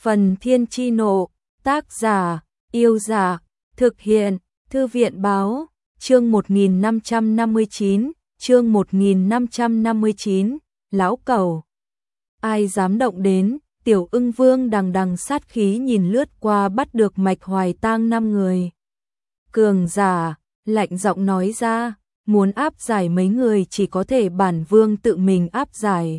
Phần Thiên Chi Nộ, tác giả, Yêu Giả, thực hiện, Thư viện Báo, chương 1559, chương 1559, Lão Cẩu. Ai dám động đến, Tiểu Ưng Vương đằng đằng sát khí nhìn lướt qua bắt được Mạch Hoài Tang 5 người. Cường giả, lạnh giọng nói ra, muốn áp giải mấy người chỉ có thể bản vương tự mình áp giải.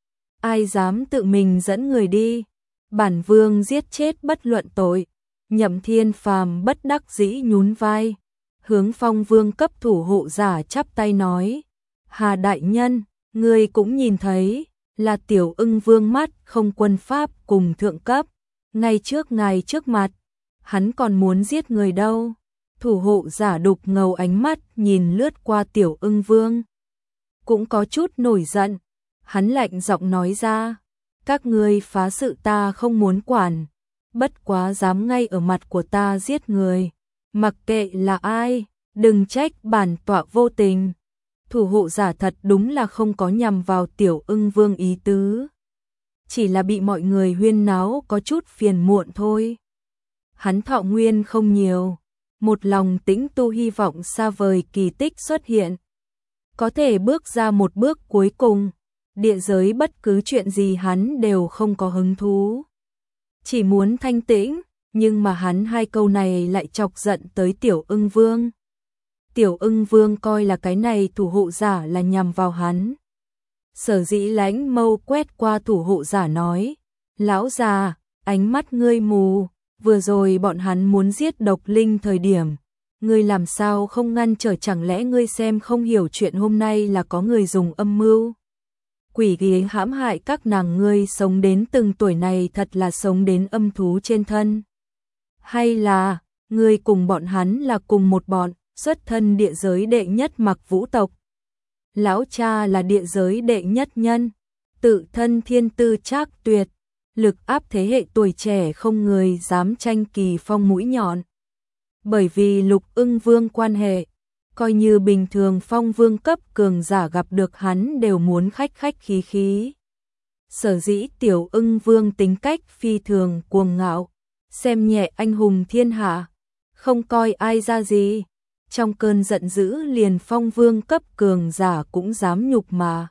Ai dám tự mình dẫn người đi, bản vương giết chết bất luận tội. Nhậm Thiên Phàm bất đắc dĩ nhún vai, hướng Phong Vương cấp thủ hộ giả chắp tay nói: Hà đại nhân, ngươi cũng nhìn thấy, là Tiểu Ưng Vương mắt không quân pháp cùng thượng cấp, ngay trước ngài trước mặt, hắn còn muốn giết người đâu. Thủ hộ giả đục ngầu ánh mắt nhìn lướt qua Tiểu Ưng Vương, cũng có chút nổi giận, hắn lạnh giọng nói ra: các ngươi phá sự ta không muốn quản, bất quá dám ngay ở mặt của ta giết người, mặc kệ là ai, đừng trách bản tọa vô tình. Thủ hộ giả thật đúng là không có nhằm vào Tiểu Ưng Vương ý tứ, chỉ là bị mọi người huyên náo có chút phiền muộn thôi. Hắn thọ nguyên không nhiều, một lòng tĩnh tu hy vọng xa vời kỳ tích xuất hiện, có thể bước ra một bước cuối cùng. Địa giới bất cứ chuyện gì hắn đều không có hứng thú, chỉ muốn thanh tĩnh, nhưng mà hắn hai câu này lại chọc giận tới Tiểu Ưng Vương. Tiểu Ưng Vương coi là cái này thủ hộ giả là nhằm vào hắn. Sở dĩ lãnh mâu quét qua thủ hộ giả nói: lão già, ánh mắt ngươi mù, vừa rồi bọn hắn muốn giết Độc Linh thời điểm, ngươi làm sao không ngăn trở, chẳng lẽ ngươi xem không hiểu chuyện hôm nay là có người dùng âm mưu quỷ kế hãm hại các nàng, ngươi sống đến từng tuổi này thật là sống đến âm thú trên thân. Hay là, ngươi cùng bọn hắn là cùng một bọn, xuất thân địa giới đệ nhất Mặc Vũ tộc. Lão cha là địa giới đệ nhất nhân, tự thân thiên tư trác tuyệt, lực áp thế hệ tuổi trẻ không người dám tranh kỳ phong mũi nhọn. Bởi vì Lục Ưng Vương quan hệ, coi như bình thường Phong Vương cấp cường giả gặp được hắn đều muốn khách khách khí khí. Sở dĩ Tiểu Ưng Vương tính cách phi thường cuồng ngạo, xem nhẹ anh hùng thiên hạ, không coi ai ra gì. Trong cơn giận dữ liền Phong Vương cấp cường giả cũng dám nhục mà.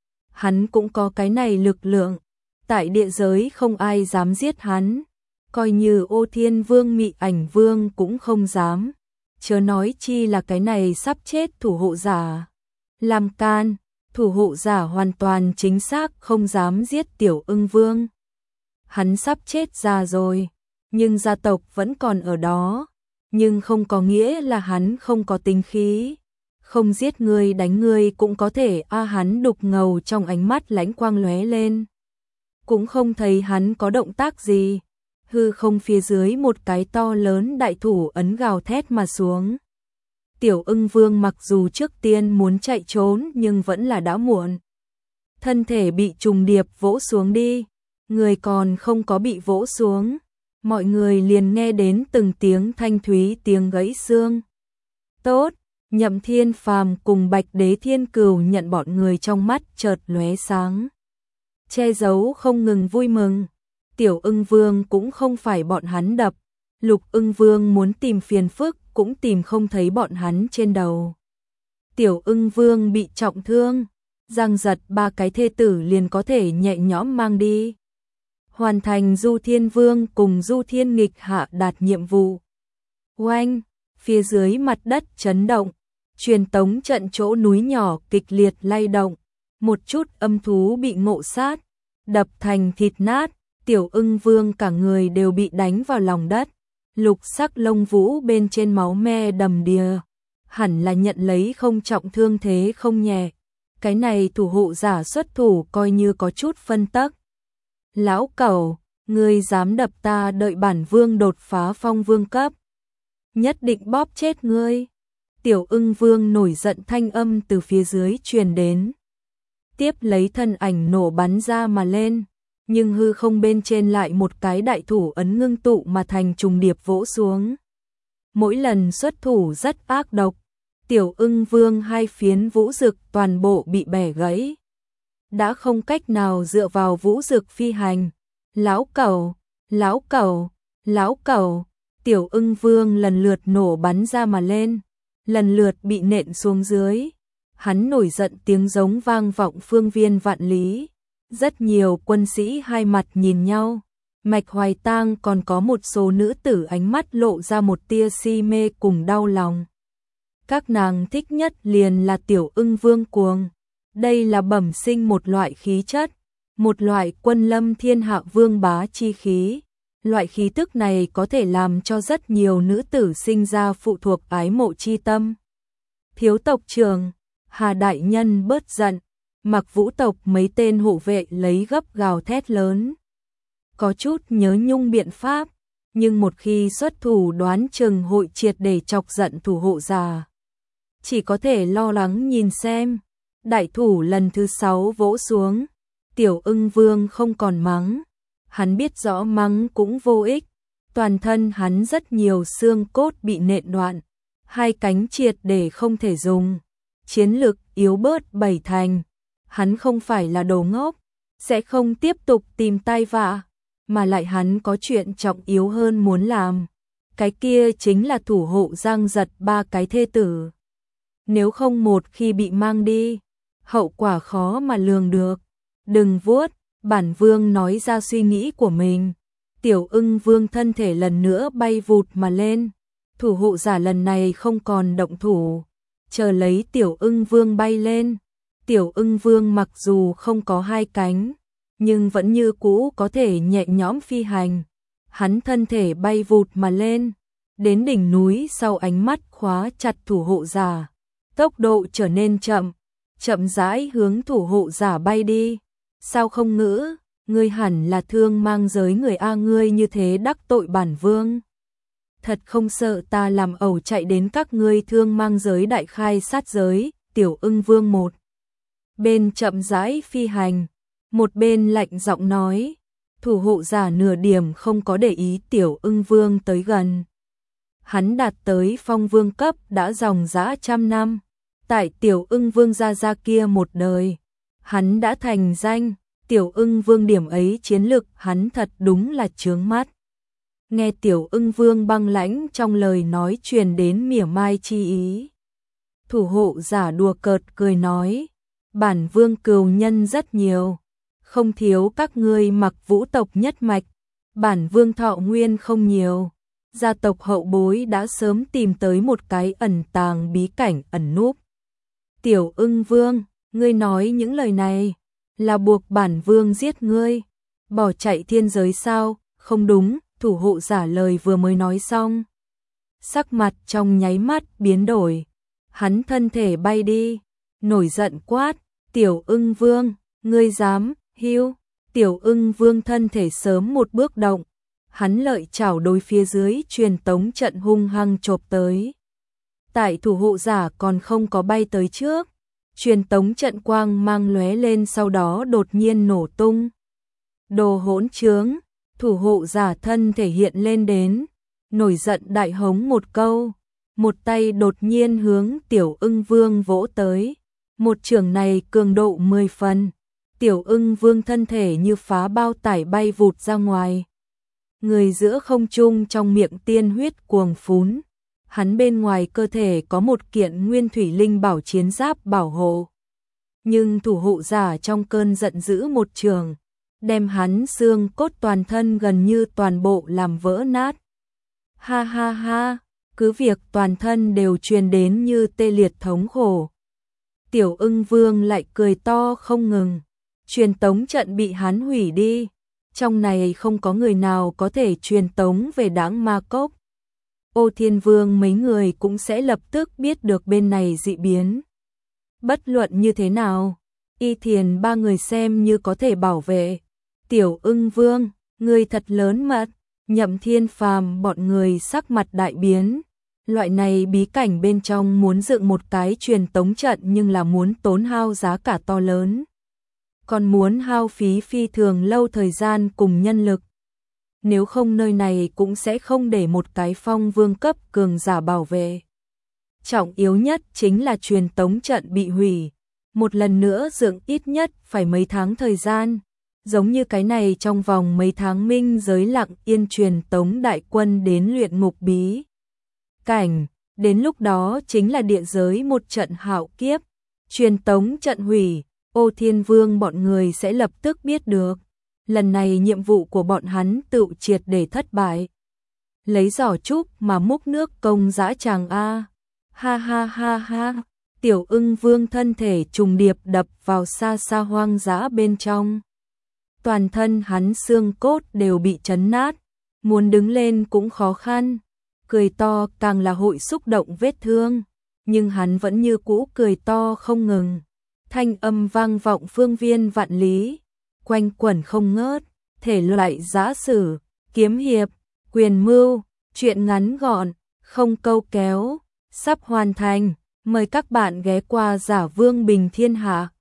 Hắn cũng có cái này lực lượng, tại địa giới không ai dám giết hắn, coi như Ô Thiên Vương Mị Ảnh Vương cũng không dám. Chớ nói chi là cái này sắp chết thủ hộ giả. Làm can, thủ hộ giả hoàn toàn chính xác không dám giết Tiểu Ưng Vương. Hắn sắp chết già rồi, nhưng gia tộc vẫn còn ở đó, nhưng không có nghĩa là hắn không có tính khí. Không giết người đánh người cũng có thể. Hắn đục ngầu trong ánh mắt lãnh quang lóe lên, cũng không thấy hắn có động tác gì. Hư không phía dưới một cái to lớn đại thủ ấn gào thét mà xuống. Tiểu Ưng Vương mặc dù trước tiên muốn chạy trốn nhưng vẫn là đã muộn. Thân thể bị trùng điệp vỗ xuống đi, người còn không có bị vỗ xuống, mọi người liền nghe đến từng tiếng thanh thúy tiếng gãy xương. Tốt, Nhậm Thiên Phàm cùng Bạch Đế Thiên Cừu nhận bọn người trong mắt chợt lóe sáng, che giấu không ngừng vui mừng. Tiểu Ưng Vương cũng không phải bọn hắn đập, Lục Ưng Vương muốn tìm phiền phức cũng tìm không thấy bọn hắn trên đầu. Tiểu Ưng Vương bị trọng thương, giang giật 3 cái thê tử liền có thể nhẹ nhõm mang đi. Hoàn thành Du Thiên Vương cùng Du Thiên Nghịch hạ đạt nhiệm vụ. Oanh, phía dưới mặt đất chấn động, truyền tống trận chỗ núi nhỏ kịch liệt lay động, một chút âm thú bị ngộ sát, đập thành thịt nát. Tiểu Ưng Vương cả người đều bị đánh vào lòng đất, lục sắc lông vũ bên trên máu me đầm đìa, hẳn là nhận lấy không trọng thương thế không nhẹ. Cái này thủ hộ giả xuất thủ coi như có chút phân tắc. Lão cẩu, ngươi dám đập ta, đợi bản vương đột phá Phong Vương cấp, nhất định bóp chết ngươi. Tiểu Ưng Vương nổi giận thanh âm từ phía dưới truyền đến, tiếp lấy thân ảnh nổ bắn ra mà lên. Nhưng hư không bên trên lại một cái đại thủ ấn ngưng tụ mà thành trùng điệp vỗ xuống. Mỗi lần xuất thủ rất ác độc, Tiểu Ưng Vương hai phiến vũ dực toàn bộ bị bẻ gãy, đã không cách nào dựa vào vũ dực phi hành. Lão cẩu, Lão cẩu, Tiểu Ưng Vương lần lượt nổ bắn ra mà lên, lần lượt bị nện xuống dưới. Hắn nổi giận, tiếng giống vang vọng phương viên vạn lý. Rất nhiều quân sĩ hai mặt nhìn nhau. Mạch Hoài Tang còn có một số nữ tử ánh mắt lộ ra một tia si mê cùng đau lòng. Các nàng thích nhất liền là Tiểu Ưng Vương cuồng. Đây là bẩm sinh một loại khí chất, một loại quân lâm thiên hạ vương bá chi khí. Loại khí tức này có thể làm cho rất nhiều nữ tử sinh ra phụ thuộc ái mộ chi tâm. Thiếu tộc trưởng, Hà đại nhân bớt giận. Mặc Vũ tộc mấy tên hộ vệ lấy gấp gào thét lớn. Có chút nhớ nhung biện pháp, nhưng một khi xuất thủ đoán chừng hội triệt để chọc giận thủ hộ già. Chỉ có thể lo lắng nhìn xem. Đại thủ lần thứ 6 vỗ xuống. Tiểu Ưng Vương không còn mắng. Hắn biết rõ mắng cũng vô ích. Toàn thân hắn rất nhiều xương cốt bị nện đoạn. Hai cánh triệt để không thể dùng. Chiến lực yếu bớt 7 thành. Hắn không phải là đồ ngốc, sẽ không tiếp tục tìm tai vạ, mà lại hắn có chuyện trọng yếu hơn muốn làm. Cái kia chính là thủ hộ Giang Giật 3 cái thê tử. Nếu không một khi bị mang đi, hậu quả khó mà lường được. Đừng vuốt, bản vương nói ra suy nghĩ của mình. Tiểu Ưng Vương thân thể lần nữa bay vụt mà lên. Thủ hộ giả lần này không còn động thủ, chờ lấy Tiểu Ưng Vương bay lên. Tiểu Ưng Vương mặc dù không có hai cánh, nhưng vẫn như cũ có thể nhẹ nhõm phi hành. Hắn thân thể bay vụt mà lên, đến đỉnh núi sau ánh mắt khóa chặt thủ hộ giả. Tốc độ trở nên chậm, chậm rãi hướng thủ hộ giả bay đi. Sao không ngữ, ngươi hẳn là thương mang giới người A, ngươi như thế đắc tội bản vương. Thật không sợ ta làm ẩu chạy đến các ngươi thương mang giới đại khai sát giới. Tiểu Ưng Vương một bên chậm rãi phi hành, một bên lạnh giọng nói. Thủ hộ giả nửa điểm không có để ý Tiểu Ưng Vương tới gần. Hắn đạt tới phong vương cấp đã dòng dã 100 năm. Tại Tiểu Ưng Vương gia kia một đời, hắn đã thành danh. Tiểu Ưng Vương điểm ấy chiến lực hắn thật đúng là chướng mắt. Nghe Tiểu Ưng Vương băng lãnh trong lời nói truyền đến mỉa mai chi ý. Thủ hộ giả đùa cợt cười nói, bản vương cừu nhân rất nhiều, không thiếu các ngươi Mặc Vũ tộc nhất mạch. Bản vương thọ nguyên không nhiều, gia tộc hậu bối đã sớm tìm tới một cái ẩn tàng bí cảnh ẩn núp. Tiểu Ưng Vương, ngươi nói những lời này là buộc bản vương giết ngươi, bỏ chạy thiên giới sao? Không đúng. Thủ hộ giả lời vừa mới nói xong, sắc mặt trong nháy mắt biến đổi. Hắn thân thể bay đi, nổi giận quát, Tiểu Ưng Vương, ngươi dám, hiu. Tiểu Ưng Vương thân thể sớm một bước động, hắn lợi chảo đối phía dưới truyền tống trận hung hăng chộp tới. Tại thủ hộ giả còn không có bay tới trước, truyền tống trận quang mang lóe lên sau đó đột nhiên nổ tung. Đồ hỗn trướng. Thủ hộ giả thân thể hiện lên đến, nổi giận đại hống một câu, một tay đột nhiên hướng Tiểu Ưng Vương vỗ tới. Một chưởng này cường độ 10 phần, Tiểu Ưng Vương thân thể như phá bao tải bay vụt ra ngoài. Người giữa không trung trong miệng tiên huyết cuồng phún, hắn bên ngoài cơ thể có một kiện nguyên thủy linh bảo chiến giáp bảo hộ. Nhưng thủ hộ giả trong cơn giận dữ một trường, đem hắn xương cốt toàn thân gần như toàn bộ làm vỡ nát. Ha ha ha, cứ việc toàn thân đều truyền đến như tê liệt thống khổ. Tiểu Ưng Vương lại cười to không ngừng. Truyền tống trận bị hắn hủy đi. Trong này không có người nào có thể truyền tống về Đãng Ma Cốc. Ô Thiên Vương mấy người cũng sẽ lập tức biết được bên này dị biến. Bất luận như thế nào, Y Thiền ba người xem như có thể bảo vệ. Tiểu Ưng Vương, người thật lớn mật. Nhậm Thiên Phàm bọn người sắc mặt đại biến. Loại này bí cảnh bên trong muốn dựng một cái truyền tống trận nhưng là muốn tốn hao giá cả to lớn. Còn muốn hao phí phi thường lâu thời gian cùng nhân lực. Nếu không nơi này cũng sẽ không để một cái phong vương cấp cường giả bảo vệ. Trọng yếu nhất chính là truyền tống trận bị hủy. Một lần nữa dựng ít nhất phải mấy tháng thời gian. Giống như cái này trong vòng mấy tháng minh giới lặng yên truyền tống đại quân đến luyện ngục bí cảnh, đến lúc đó chính là địa giới một trận hạo kiếp, truyền tống trận hủy, Ô Thiên Vương bọn người sẽ lập tức biết được. Lần này nhiệm vụ của bọn hắn tự triệt để thất bại. Lấy giỏ trúc mà múc nước công dã tràng a. Ha ha ha ha. Tiểu Ưng Vương thân thể trùng điệp đập vào xa xa hoang dã bên trong. Toàn thân hắn xương cốt đều bị chấn nát, muốn đứng lên cũng khó khăn. Cười to càng là hội xúc động vết thương, nhưng hắn vẫn như cũ cười to không ngừng. Thanh âm vang vọng phương viên vạn lý, quanh quẩn không ngớt, thể loại giã sử, kiếm hiệp, quyền mưu, truyện ngắn gọn, không câu kéo, sắp hoàn thành. Mời các bạn ghé qua Giả Vương Bình Thiên Hạ.